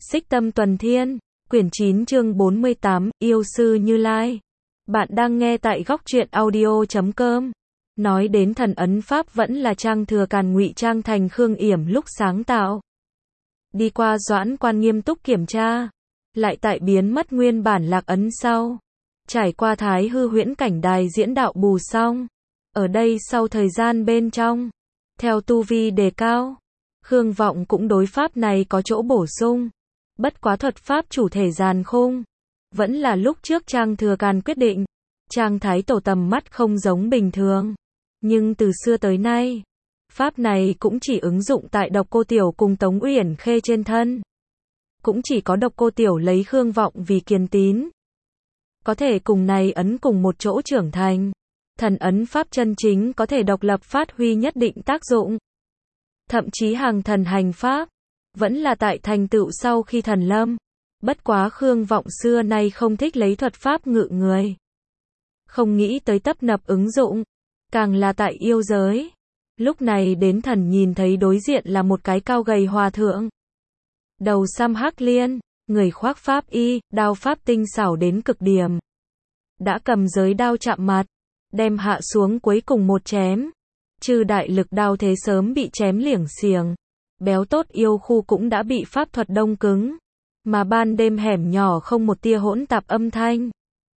Xích Tâm Tuần Thiên, quyển 9 chương 48, Yêu Sư Như Lai. Bạn đang nghe tại góc truyện audio.com. Nói đến thần ấn Pháp vẫn là Trang Thừa Càn ngụy trang thành Khương Yểm lúc sáng tạo. Đi qua Doãn Quan nghiêm túc kiểm tra, lại tại biến mất nguyên bản lạc ấn sau. Trải qua Thái Hư huyễn cảnh đài diễn đạo bù xong. Ở đây sau thời gian bên trong, theo tu vi đề cao, Khương Vọng cũng đối pháp này có chỗ bổ sung. Bất quá thuật pháp chủ thể giàn khung, vẫn là lúc trước Trang Thừa Càn quyết định. Trang Thái Tổ tầm mắt không giống bình thường, nhưng từ xưa tới nay, pháp này cũng chỉ ứng dụng tại Độc Cô Tiểu cùng Tống Uyển Khê trên thân. Cũng chỉ có Độc Cô Tiểu lấy Khương Vọng vì kiền tín, có thể cùng này ấn cùng một chỗ trưởng thành. Thần ấn pháp chân chính có thể độc lập phát huy nhất định tác dụng. Thậm chí hàng thần hành pháp, vẫn là tại thành tựu sau khi thần lâm. Bất quá Khương Vọng xưa nay không thích lấy thuật pháp ngự người. Không nghĩ tới tấp nập ứng dụng, càng là tại yêu giới. Lúc này đến thần nhìn thấy đối diện là một cái cao gầy hòa thượng. Đầu xăm hắc liên, người khoác pháp y, đao pháp tinh xảo đến cực điểm. Đã cầm giới đao chạm mặt, đem hạ xuống cuối cùng một chém. Chư đại lực đao thế sớm bị chém liểng xiềng. Béo tốt yêu khu cũng đã bị pháp thuật đông cứng. Mà ban đêm hẻm nhỏ không một tia hỗn tạp âm thanh.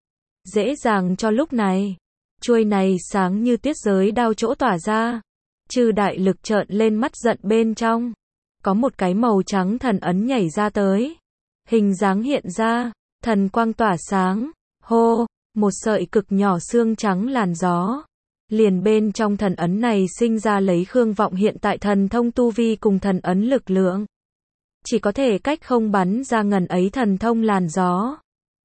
Dễ dàng cho lúc này. Chuôi này sáng như tuyết giới đao chỗ tỏa ra. Chư đại lực trợn lên mắt giận bên trong. Có một cái màu trắng thần ấn nhảy ra tới. Hình dáng hiện ra. Thần quang tỏa sáng. Hô, một sợi cực nhỏ xương trắng làn gió. Liền bên trong thần ấn này sinh ra lấy Khương Vọng hiện tại thần thông tu vi cùng thần ấn lực lượng. Chỉ có thể cách không bắn ra ngần ấy thần thông làn gió.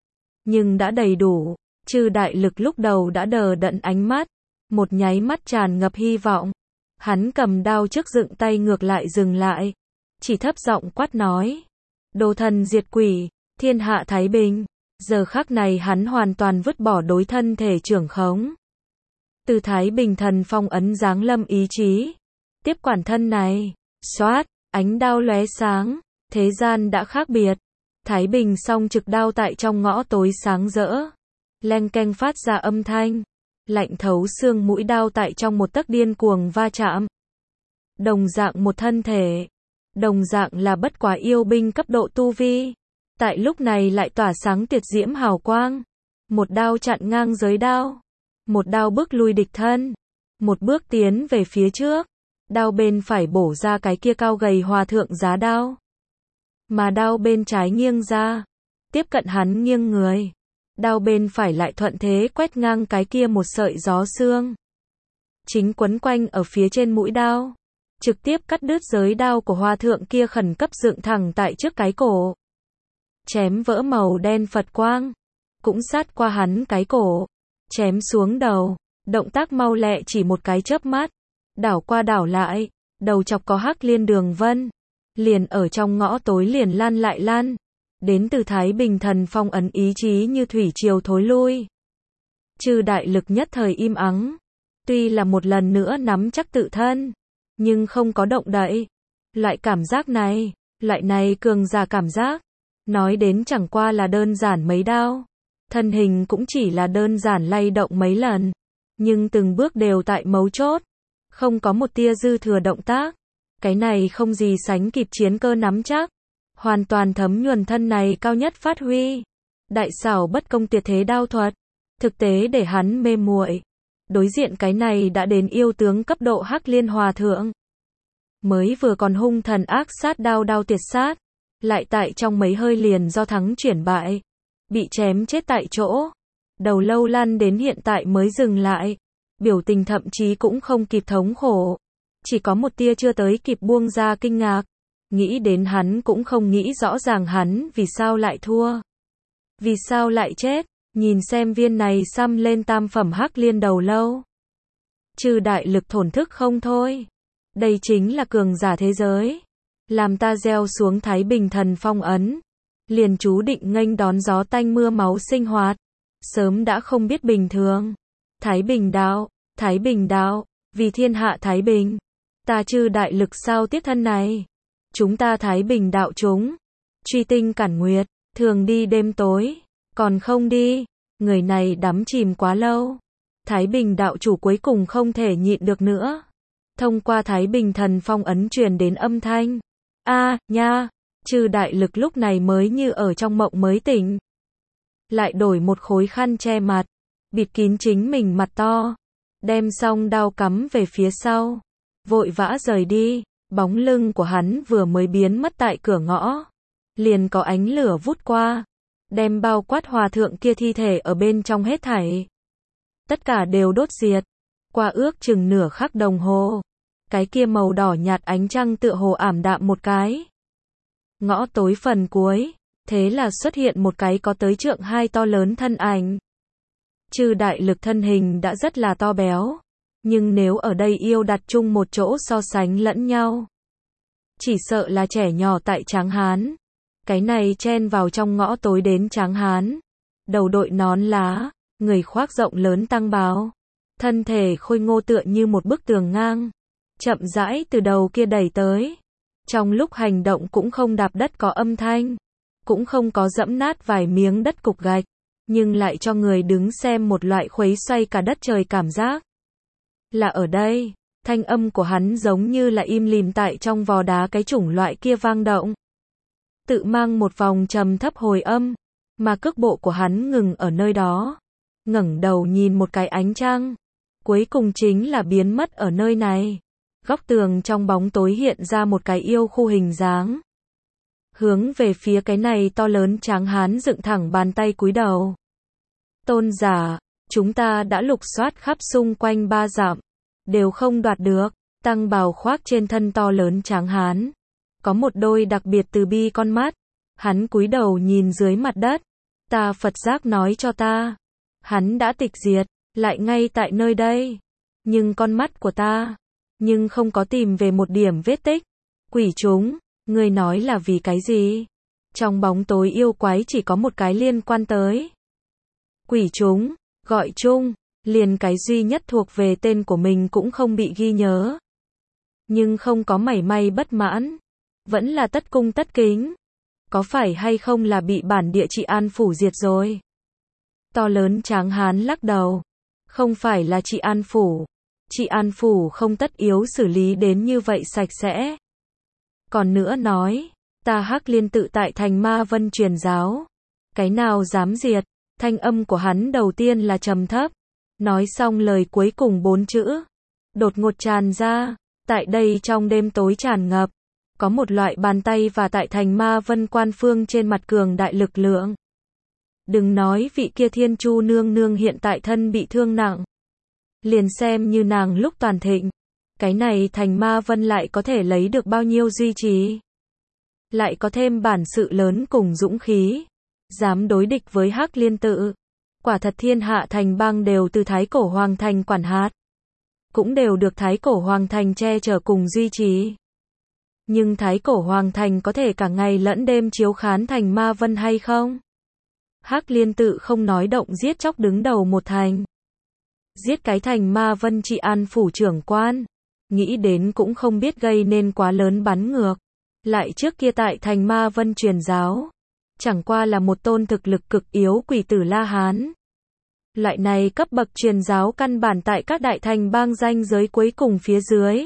Nhưng đã đầy đủ, chư đại lực lúc đầu đã đờ đẫn ánh mắt. Một nháy mắt tràn ngập hy vọng. Hắn cầm đao trước dựng tay ngược lại dừng lại. Chỉ thấp giọng quát nói. Đồ thần diệt quỷ, thiên hạ thái bình. Giờ khắc này hắn hoàn toàn vứt bỏ đối thân thể trưởng khống. Từ Thái Bình thần phong ấn giáng lâm ý chí. Tiếp quản thân này. Xoát, ánh đao lóe sáng. Thế gian đã khác biệt. Thái Bình song trực đao tại trong ngõ tối sáng rỡ. Leng keng phát ra âm thanh. Lạnh thấu xương mũi đao tại trong một tấc điên cuồng va chạm. Đồng dạng một thân thể. Đồng dạng là bất quá yêu binh cấp độ tu vi. Tại lúc này lại tỏa sáng tiệt diễm hào quang. Một đao chặn ngang giới đao. Một đao bước lui địch thân. Một bước tiến về phía trước. Đao bên phải bổ ra cái kia cao gầy hòa thượng giá đao. Mà đao bên trái nghiêng ra. Tiếp cận hắn nghiêng người. Đao bên phải lại thuận thế quét ngang cái kia một sợi gió xương. Chính quấn quanh ở phía trên mũi đao. Trực tiếp cắt đứt giới đao của hòa thượng kia khẩn cấp dựng thẳng tại trước cái cổ. Chém vỡ màu đen Phật quang. Cũng sát qua hắn cái cổ. Chém xuống đầu. Động tác mau lẹ chỉ một cái chớp mắt. Đảo qua đảo lại. Đầu chọc có hắc liên đường vân. Liền ở trong ngõ tối liền lan lại lan. Đến từ Thái Bình thần phong ấn ý chí như thủy triều thối lui. Chư đại lực nhất thời im ắng. Tuy là một lần nữa nắm chắc tự thân. Nhưng không có động đậy. Loại cảm giác này. Loại này cường giả cảm giác. Nói đến chẳng qua là đơn giản mấy đao. Thân hình cũng chỉ là đơn giản lay động mấy lần. Nhưng từng bước đều tại mấu chốt. Không có một tia dư thừa động tác. Cái này không gì sánh kịp chiến cơ nắm chắc. Hoàn toàn thấm nhuần thân này cao nhất phát huy. Đại xảo bất công tuyệt thế đao thuật. Thực tế để hắn mê muội. Đối diện cái này đã đến yêu tướng cấp độ hắc liên hòa thượng. Mới vừa còn hung thần ác sát đao đao tuyệt sát. Lại tại trong mấy hơi liền do thắng chuyển bại. Bị chém chết tại chỗ. Đầu lâu lăn đến hiện tại mới dừng lại. Biểu tình thậm chí cũng không kịp thống khổ. Chỉ có một tia chưa tới kịp buông ra kinh ngạc. Nghĩ đến hắn cũng không nghĩ rõ ràng hắn vì sao lại thua. Vì sao lại chết. Nhìn xem viên này xăm lên tam phẩm hắc liên đầu lâu. Chư đại lực thổn thức không thôi. Đây chính là cường giả thế giới. Làm ta gieo xuống Thái Bình thần phong ấn. Liền chú định nghênh đón gió tanh mưa máu sinh hoạt. Sớm đã không biết bình thường. Thái Bình đạo, vì thiên hạ Thái Bình. Ta chư đại lực sao tiếp thân này. Chúng ta Thái Bình đạo chúng. Truy tinh cản nguyệt, thường đi đêm tối, còn không đi, người này đắm chìm quá lâu. Thái Bình đạo chủ cuối cùng không thể nhịn được nữa. Thông qua Thái Bình thần phong ấn truyền đến âm thanh. Nha, Trừ Đại Lực lúc này mới như ở trong mộng mới tỉnh. Lại đổi một khối khăn che mặt, bịt kín chính mình mặt to, đem xong đao cắm về phía sau, vội vã rời đi. Bóng lưng của hắn vừa mới biến mất tại cửa ngõ, liền có ánh lửa vút qua, đem bao quát hòa thượng kia thi thể ở bên trong hết thảy. Tất cả đều đốt diệt. Qua ước chừng nửa khắc đồng hồ, cái kia màu đỏ nhạt ánh trăng tựa hồ ảm đạm một cái. Ngõ tối phần cuối, thế là xuất hiện một cái có tới trượng 2 to lớn thân ảnh. Trừ Đại Lực thân hình đã rất là to béo, nhưng nếu ở đây yêu đặt chung một chỗ so sánh lẫn nhau, chỉ sợ là trẻ nhỏ tại Tráng Hán. Cái này chen vào trong ngõ tối đến Tráng Hán, đầu đội nón lá, người khoác rộng lớn tăng bào, thân thể khôi ngô tựa như một bức tường ngang, chậm rãi từ đầu kia đẩy tới. Trong lúc hành động cũng không đạp đất có âm thanh, cũng không có dẫm nát vài miếng đất cục gạch, nhưng lại cho người đứng xem một loại khuấy xoay cả đất trời cảm giác. Là ở đây, thanh âm của hắn giống như là im lìm tại trong vò đá cái chủng loại kia vang động, tự mang một vòng trầm thấp hồi âm, mà cước bộ của hắn ngừng ở nơi đó, ngẩng đầu nhìn một cái ánh trăng, cuối cùng chính là biến mất ở nơi này. Góc tường trong bóng tối hiện ra một cái yêu khu hình dáng, hướng về phía cái này to lớn Tráng Hán dựng thẳng bàn tay cúi đầu. Tôn giả, chúng ta đã lục soát khắp xung quanh 3 dặm, đều không đoạt được. Tăng bào khoác trên thân to lớn Tráng Hán, có một đôi đặc biệt từ bi con mắt, hắn cúi đầu nhìn dưới mặt đất. Ta Phật giác nói cho ta, hắn đã tịch diệt, lại ngay tại nơi đây, nhưng con mắt của ta, nhưng không có tìm về một điểm vết tích. Quỷ chúng, ngươi nói là vì cái gì? Trong bóng tối yêu quái chỉ có một cái liên quan tới quỷ chúng, gọi chung, liền cái duy nhất thuộc về tên của mình cũng không bị ghi nhớ. Nhưng không có mảy may bất mãn, vẫn là tất cung tất kính. Có phải hay không là bị bản địa Trị An Phủ diệt rồi? To lớn Tráng Hán lắc đầu. Không phải là Trị An Phủ. Trị An Phủ không tất yếu xử lý đến như vậy sạch sẽ. Còn nữa nói, ta Hắc Liên tự tại thành Ma Vân truyền giáo. Cái nào dám diệt? Thanh âm của hắn đầu tiên là trầm thấp. Nói xong lời cuối cùng 4 chữ, đột ngột tràn ra. Tại đây trong đêm tối tràn ngập, có một loại bàn tay và tại thành Ma Vân quan phương trên mặt cường đại lực lượng. Đừng nói vị kia Thiên Chu nương nương hiện tại thân bị thương nặng, liền xem như nàng lúc toàn thịnh, cái này thành Ma Vân lại có thể lấy được bao nhiêu duy trì. Lại có thêm bản sự lớn cùng dũng khí, dám đối địch với Hắc Liên tự. Quả thật thiên hạ thành bang đều từ Thái Cổ Hoàng Thành quản hạt, cũng đều được Thái Cổ Hoàng Thành che chở cùng duy trì. Nhưng Thái Cổ Hoàng Thành có thể cả ngày lẫn đêm chiếu khán thành Ma Vân hay không? Hắc Liên tự không nói động giết chóc đứng đầu một thành. Giết cái thành Ma Vân Trị An Phủ trưởng quan, nghĩ đến cũng không biết gây nên quá lớn bắn ngược. Lại trước kia tại thành Ma Vân truyền giáo, chẳng qua là một tôn thực lực cực yếu quỷ tử La Hán. Loại này cấp bậc truyền giáo căn bản tại các đại thành bang danh giới cuối cùng phía dưới.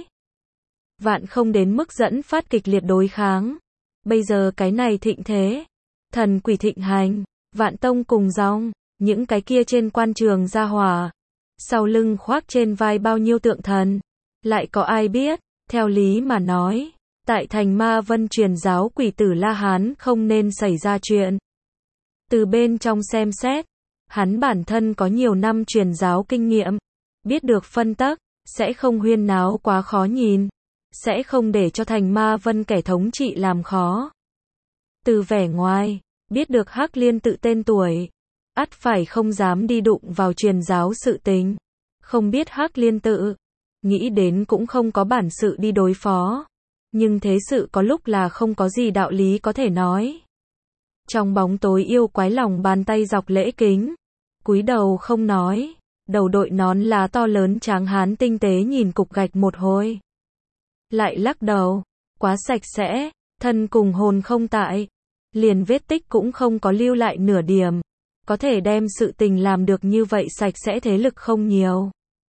Vạn không đến mức dẫn phát kịch liệt đối kháng. Bây giờ cái này thịnh thế, thần quỷ thịnh hành, vạn tông cùng dòng, những cái kia trên quan trường ra hỏa, sau lưng khoác trên vai bao nhiêu tượng thần, lại có ai biết? Theo lý mà nói, tại thành Ma Vân truyền giáo quỷ tử La Hán không nên xảy ra chuyện. Từ bên trong xem xét, hắn bản thân có nhiều năm truyền giáo kinh nghiệm, biết được phân tắc, sẽ không huyên náo quá khó nhìn, sẽ không để cho thành Ma Vân kẻ thống trị làm khó. Từ vẻ ngoài, biết được Hắc Liên tự tên tuổi, ắt phải không dám đi đụng vào truyền giáo sự tình. Không biết Hắc Liên tự, nghĩ đến cũng không có bản sự đi đối phó. Nhưng thế sự có lúc là không có gì đạo lý có thể nói. Trong bóng tối yêu quái lòng bàn tay dọc lễ kính, cúi đầu không nói, đầu đội nón lá to lớn Tráng Hán tinh tế nhìn cục gạch một hồi. Lại lắc đầu, quá sạch sẽ, thân cùng hồn không tại. liền vết tích cũng không có lưu lại nửa điểm. Có thể đem sự tình làm được như vậy sạch sẽ thế lực không nhiều.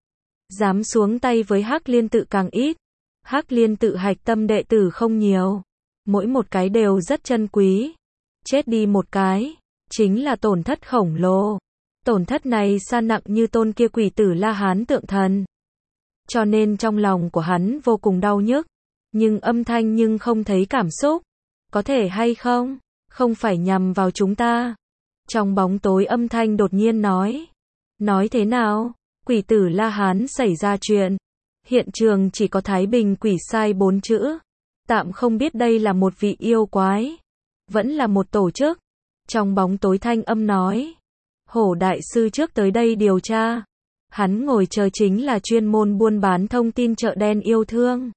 Dám xuống tay với Hắc Liên tự càng ít. Hắc Liên tự hạch tâm đệ tử không nhiều. Mỗi một cái đều rất chân quý. Chết đi một cái, chính là tổn thất khổng lồ. Tổn thất này sa nặng như tôn kia quỷ tử La Hán tượng thần. Cho nên trong lòng của hắn vô cùng đau nhức. Nhưng âm thanh nhưng không thấy cảm xúc. Có thể hay không? Không phải nhằm vào chúng ta. Trong bóng tối âm thanh đột nhiên nói. Nói thế nào? Quỷ tử La Hán xảy ra chuyện. Hiện trường chỉ có Thái Bình quỷ sai 4 chữ. Tạm không biết đây là một vị yêu quái. Vẫn là một tổ chức. Trong bóng tối thanh âm nói. Hổ đại sư trước tới đây điều tra. Hắn ngồi chờ chính là chuyên môn buôn bán thông tin chợ đen yêu thương.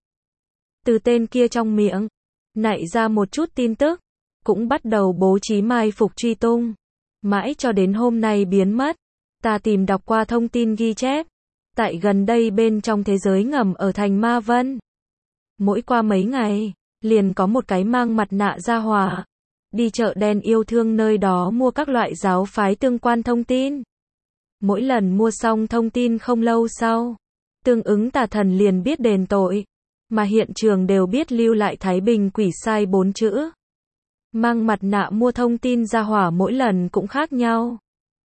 Từ tên kia trong miệng, nảy ra một chút tin tức. Cũng bắt đầu bố trí mai phục truy tung. Mãi cho đến hôm nay biến mất. Ta tìm đọc qua thông tin ghi chép. Tại gần đây bên trong thế giới ngầm ở thành Ma Vân. Mỗi qua mấy ngày, liền có một cái mang mặt nạ ra hỏa. Đi chợ đen yêu thương nơi đó mua các loại giáo phái tương quan thông tin. Mỗi lần mua xong thông tin không lâu sau, tương ứng tà thần liền biết đền tội. Mà hiện trường đều biết lưu lại Thái Bình quỷ sai 4 chữ. Mang mặt nạ mua thông tin ra hỏa mỗi lần cũng khác nhau.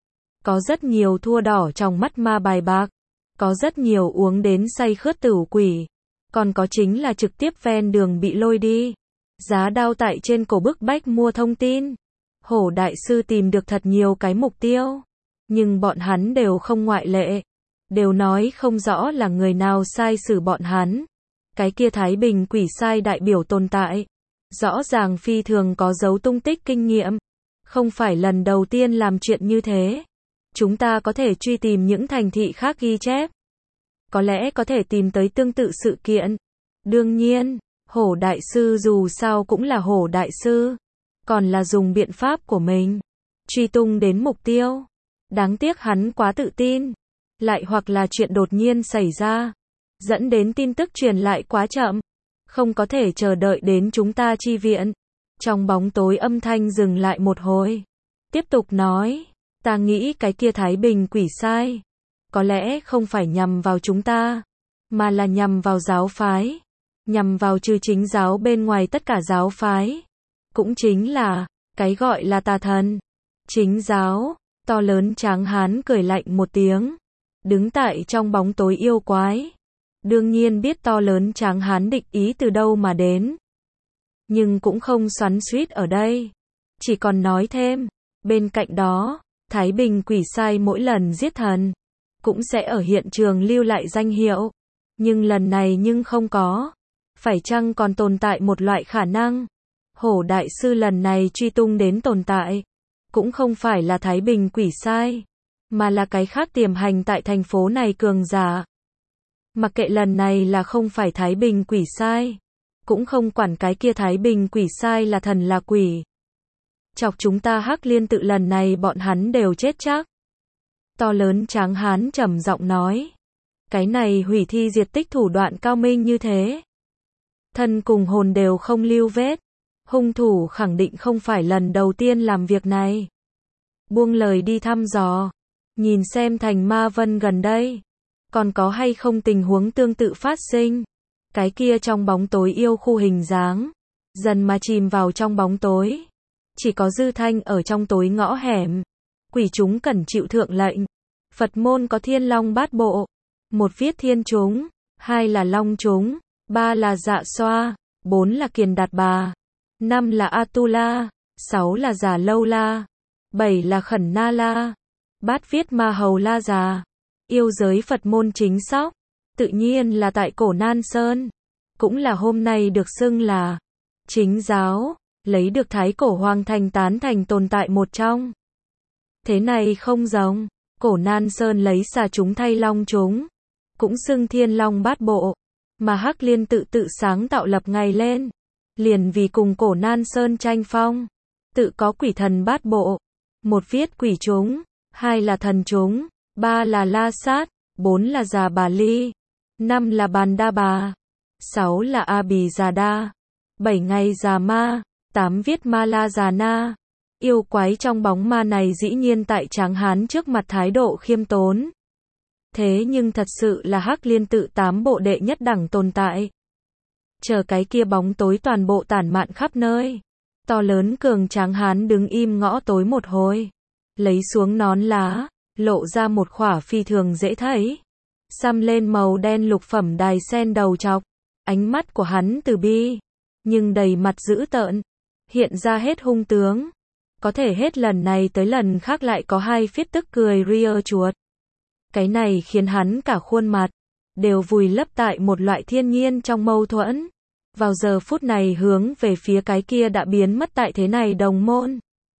Có rất nhiều thua đỏ trong mắt ma bài bạc. Có rất nhiều uống đến say khướt tửu quỷ. Còn có chính là trực tiếp ven đường bị lôi đi. Giá đao tại trên cổ bức bách mua thông tin. Hổ đại sư tìm được thật nhiều cái mục tiêu. Nhưng bọn hắn đều không ngoại lệ. Đều nói không rõ là người nào sai xử bọn hắn. Cái kia Thái Bình quỷ sai đại biểu tồn tại. Rõ ràng phi thường có dấu tung tích kinh nghiệm. Không phải lần đầu tiên làm chuyện như thế. Chúng ta có thể truy tìm những thành thị khác ghi chép. Có lẽ có thể tìm tới tương tự sự kiện. Đương nhiên, Hổ đại sư dù sao cũng là Hổ đại sư. Còn là dùng biện pháp của mình. Truy tung đến mục tiêu. Đáng tiếc hắn quá tự tin. Lại hoặc là chuyện đột nhiên xảy ra. Dẫn đến tin tức truyền lại quá chậm. Không có thể chờ đợi đến chúng ta chi viện. Trong bóng tối âm thanh dừng lại một hồi. Tiếp tục nói. Ta nghĩ cái kia Thái Bình quỷ sai. Có lẽ không phải nhằm vào chúng ta. Mà là nhằm vào giáo phái. Nhằm vào trừ chính giáo bên ngoài tất cả giáo phái. Cũng chính là, cái gọi là tà thần. Chính giáo. To lớn tráng hán cười lạnh một tiếng. Đứng tại trong bóng tối yêu quái. Đương nhiên biết to lớn tráng hán địch ý từ đâu mà đến. Nhưng cũng không xoắn xuýt ở đây. Chỉ còn nói thêm. Bên cạnh đó, Thái Bình quỷ sai mỗi lần giết thần. Cũng sẽ ở hiện trường lưu lại danh hiệu. Nhưng lần này nhưng không có. Phải chăng còn tồn tại một loại khả năng. Hổ đại sư lần này truy tung đến tồn tại. Cũng không phải là Thái Bình quỷ sai. Mà là cái khác tiềm hành tại thành phố này cường giả. Mặc kệ lần này là không phải Thái Bình quỷ sai. Cũng không quản cái kia Thái Bình quỷ sai là thần là quỷ. Chọc chúng ta Hắc Liên tự lần này bọn hắn đều chết chắc. To lớn tráng hán trầm giọng nói. Cái này hủy thi diệt tích thủ đoạn cao minh như thế. Thân cùng hồn đều không lưu vết. Hung thủ khẳng định không phải lần đầu tiên làm việc này. Buông lời đi thăm dò. Nhìn xem thành Ma Vân gần đây. Còn có hay không tình huống tương tự phát sinh. Cái kia trong bóng tối yêu khu hình dáng. Dần mà chìm vào trong bóng tối. Chỉ có dư thanh ở trong tối ngõ hẻm. Quỷ chúng cần chịu thượng lệnh. Phật môn có thiên long bát bộ. 1 viết thiên chúng. 2 là long chúng. 3 là dạ xoa. 4 là kiền đạt bà. 5 là Atula. 6 là già lâu la. 7 là khẩn na la. Bát viết ma hầu la già. Yêu giới Phật môn chính sóc. Tự nhiên là tại cổ Nan Sơn. Cũng là hôm nay được xưng là chính giáo. Lấy được thái cổ hoàng thành tán thành tồn tại một trong. Thế này không giống. Cổ Nan Sơn lấy xà chúng thay long chúng. Cũng xưng thiên long bát bộ. Mà Hắc Liên tự sáng tạo lập ngày lên. Liền vì cùng cổ Nan Sơn tranh phong. Tự có quỷ thần bát bộ. 1 viết quỷ chúng. 2 là thần chúng. 3 là La Sát. 4 là Già Bà Ly. 5 là Bàn Đa Bà. 6 là A Bì Già Đa. 7 ngày Già Ma. 8 viết ma la già na. Yêu quái trong bóng ma này dĩ nhiên tại Tráng Hán trước mặt thái độ khiêm tốn. Thế nhưng thật sự là Hắc Liên tự 8 bộ đệ nhất đẳng tồn tại. Chờ cái kia bóng tối toàn bộ tản mạn khắp nơi. To lớn cường tráng hán đứng im ngõ tối một hồi. Lấy xuống nón lá, lộ ra một khỏa phi thường dễ thấy. Xăm lên màu đen lục phẩm đài sen đầu chọc. Ánh mắt của hắn từ bi, nhưng đầy mặt dữ tợn. Hiện ra hết hung tướng. Có thể hết lần này tới lần khác lại có hai phiết tức cười ria chuột. Cái này khiến hắn cả khuôn mặt đều vùi lấp tại một loại thiên nhiên trong mâu thuẫn. Vào giờ phút này hướng về phía cái kia đã biến mất tại thế này đồng môn.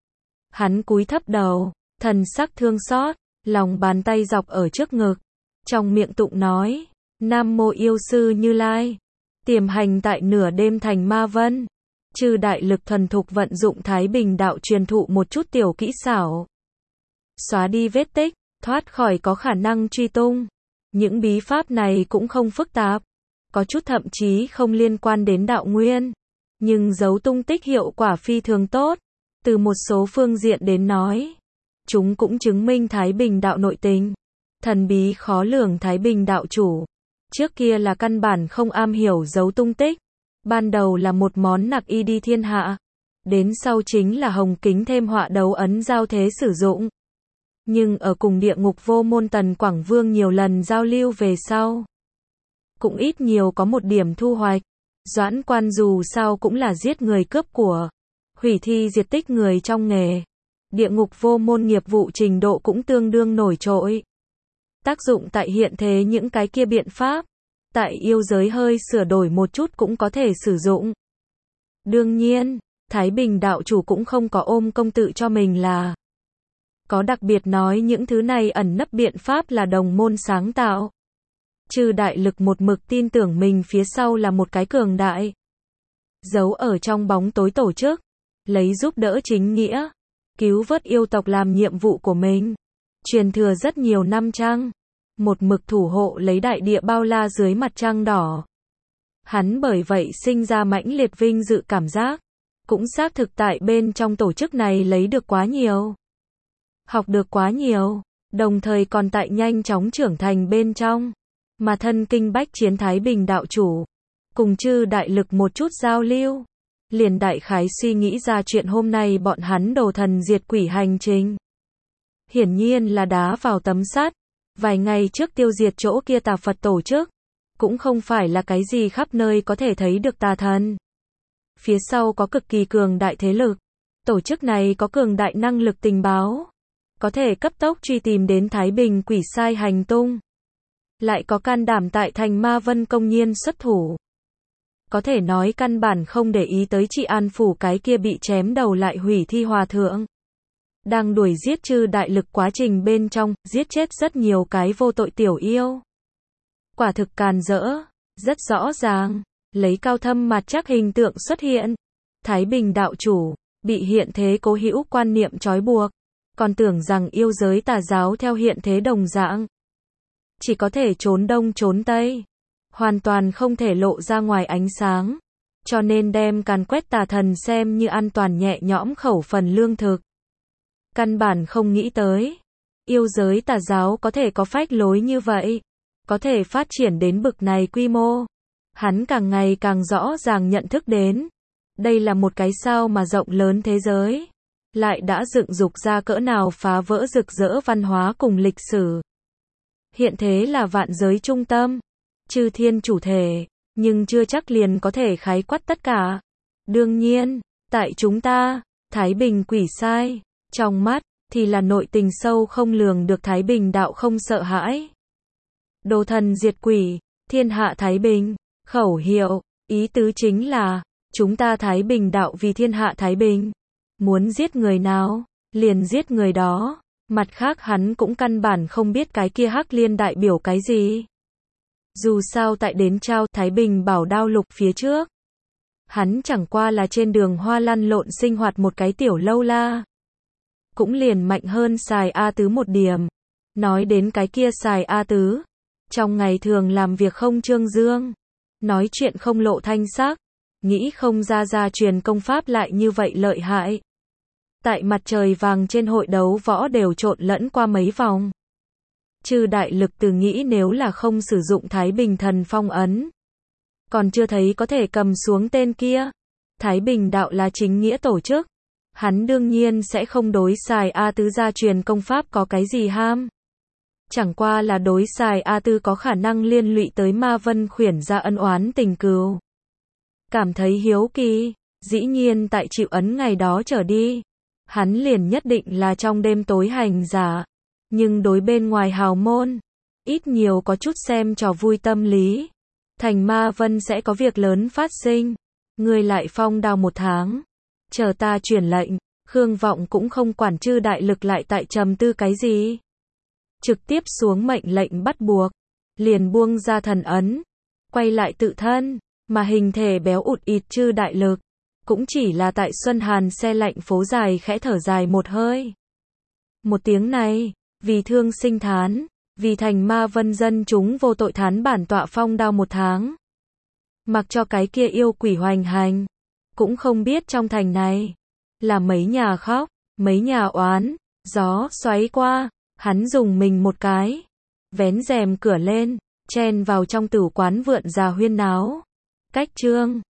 Hắn cúi thấp đầu, thần sắc thương xót, lòng bàn tay dọc ở trước ngực. Trong miệng tụng nói, Nam Mô Yêu Sư Như Lai. Tiềm hành tại nửa đêm thành Ma Vân. Chư đại lực thuần thục vận dụng Thái Bình đạo truyền thụ một chút tiểu kỹ xảo. Xóa đi vết tích, thoát khỏi có khả năng truy tung. Những bí pháp này cũng không phức tạp. Có chút thậm chí không liên quan đến đạo nguyên. Nhưng giấu tung tích hiệu quả phi thường tốt. Từ một số phương diện đến nói. Chúng cũng chứng minh Thái Bình đạo nội tình. Thần bí khó lường Thái Bình đạo chủ. Trước kia là căn bản không am hiểu giấu tung tích. Ban đầu là một món nặc y đi thiên hạ. Đến sau chính là hồng kính thêm họa đấu ấn giao thế sử dụng. Nhưng ở cùng địa ngục vô môn Tần Quảng Vương nhiều lần giao lưu về sau. Cũng ít nhiều có một điểm thu hoạch. Doãn Quan dù sao cũng là giết người cướp của. Hủy thi diệt tích người trong nghề. Địa ngục vô môn nghiệp vụ trình độ cũng tương đương nổi trội. Tác dụng tại hiện thế những cái kia biện pháp. Tại yêu giới hơi sửa đổi một chút cũng có thể sử dụng. Đương nhiên, Thái Bình đạo chủ cũng không có ôm công tự cho mình là. Có đặc biệt nói những thứ này ẩn nấp biện pháp là đồng môn sáng tạo. Chư đại lực một mực tin tưởng mình phía sau là một cái cường đại. Giấu ở trong bóng tối tổ chức. Lấy giúp đỡ chính nghĩa. Cứu vớt yêu tộc làm nhiệm vụ của mình. Truyền thừa rất nhiều năm trăng. Một mực thủ hộ lấy đại địa bao la dưới mặt trăng đỏ. Hắn bởi vậy sinh ra mãnh liệt vinh dự cảm giác. Cũng xác thực tại bên trong tổ chức này lấy được quá nhiều. Học được quá nhiều. Đồng thời còn tại nhanh chóng trưởng thành bên trong. Mà thân kinh bách chiến Thái Bình đạo chủ. Cùng chư đại lực một chút giao lưu. Liền đại khái suy nghĩ ra chuyện hôm nay bọn hắn đồ thần diệt quỷ hành trình. Hiển nhiên là đá vào tấm sắt. Vài ngày trước tiêu diệt chỗ kia tà Phật tổ chức. Cũng không phải là cái gì khắp nơi có thể thấy được tà thần. Phía sau có cực kỳ cường đại thế lực. Tổ chức này có cường đại năng lực tình báo. Có thể cấp tốc truy tìm đến Thái Bình quỷ sai hành tung. Lại có can đảm tại thành Ma Vân công nhiên xuất thủ. Có thể nói căn bản không để ý tới Trị An phủ cái kia bị chém đầu lại hủy thi hòa thượng. Đang đuổi giết chư đại lực quá trình bên trong, giết chết rất nhiều cái vô tội tiểu yêu. Quả thực càn rỡ, rất rõ ràng, lấy cao thâm mặt chắc hình tượng xuất hiện. Thái Bình đạo chủ, bị hiện thế cố hữu quan niệm trói buộc, còn tưởng rằng yêu giới tà giáo theo hiện thế đồng dạng. Chỉ có thể trốn đông trốn tây, hoàn toàn không thể lộ ra ngoài ánh sáng. Cho nên đem càn quét tà thần xem như an toàn nhẹ nhõm khẩu phần lương thực. Căn bản không nghĩ tới. Yêu giới tà giáo có thể có phách lối như vậy. Có thể phát triển đến bực này quy mô. Hắn càng ngày càng rõ ràng nhận thức đến. Đây là một cái sao mà rộng lớn thế giới. Lại đã dựng dục ra cỡ nào phá vỡ rực rỡ văn hóa cùng lịch sử. Hiện thế là vạn giới trung tâm. Chư thiên chủ thể. Nhưng chưa chắc liền có thể khái quát tất cả. Đương nhiên, tại chúng ta, Thái Bình quỷ sai. Trong mắt, thì là nội tình sâu không lường được Thái Bình đạo không sợ hãi. Đồ thần diệt quỷ, thiên hạ Thái Bình, khẩu hiệu, ý tứ chính là, chúng ta Thái Bình đạo vì thiên hạ Thái Bình. Muốn giết người nào, liền giết người đó. Mặt khác hắn cũng căn bản không biết cái kia Hắc Liên đại biểu cái gì. Dù sao tại đến trao Thái Bình bảo đao lục phía trước. Hắn chẳng qua là trên đường hoa lăn lộn sinh hoạt một cái tiểu lâu la. Cũng liền mạnh hơn xài A Tứ một điểm. Nói đến cái kia xài A Tứ. Trong ngày thường làm việc không trương dương. Nói chuyện không lộ thanh sắc. nghĩ không ra gia truyền công pháp lại như vậy lợi hại. Tại mặt trời vàng trên hội đấu võ đều trộn lẫn qua mấy vòng. Chư đại lực từ nghĩ nếu là không sử dụng Thái Bình thần phong ấn, còn chưa thấy có thể cầm xuống tên kia. Thái Bình đạo là chính nghĩa tổ chức, hắn đương nhiên sẽ không đối xài A Tứ gia truyền công pháp có cái gì ham. Chẳng qua là đối xài A Tư có khả năng liên lụy tới Ma Vân Khuyển ra ân oán tình cừu. Cảm thấy hiếu kỳ, dĩ nhiên tại chịu ấn ngày đó trở đi, hắn liền nhất định là trong đêm tối hành giả. Nhưng đối bên ngoài hào môn, ít nhiều có chút xem trò vui tâm lý. Thành Ma Vân sẽ có việc lớn phát sinh. Ngươi lại phong đao 1 tháng. Chờ ta truyền lệnh. Khương Vọng cũng không quản chư đại lực lại tại trầm tư cái gì. Trực tiếp xuống mệnh lệnh bắt buộc. Liền buông ra thần ấn. Quay lại tự thân. Mà hình thể béo ụt ịt chư đại lực. Cũng chỉ là tại Xuân Hàn xe lạnh phố dài khẽ thở dài một hơi. Một tiếng này, vì thương sinh thán, vì thành Ma Vân dân chúng vô tội thán bản tọa phong đao 1 tháng. Mặc cho cái kia yêu quỷ hoành hành, cũng không biết trong thành này, là mấy nhà khóc, mấy nhà oán, gió xoáy qua, hắn dùng mình một cái, vén rèm cửa lên, chen vào trong tử quán vượn già huyên náo. Cách chương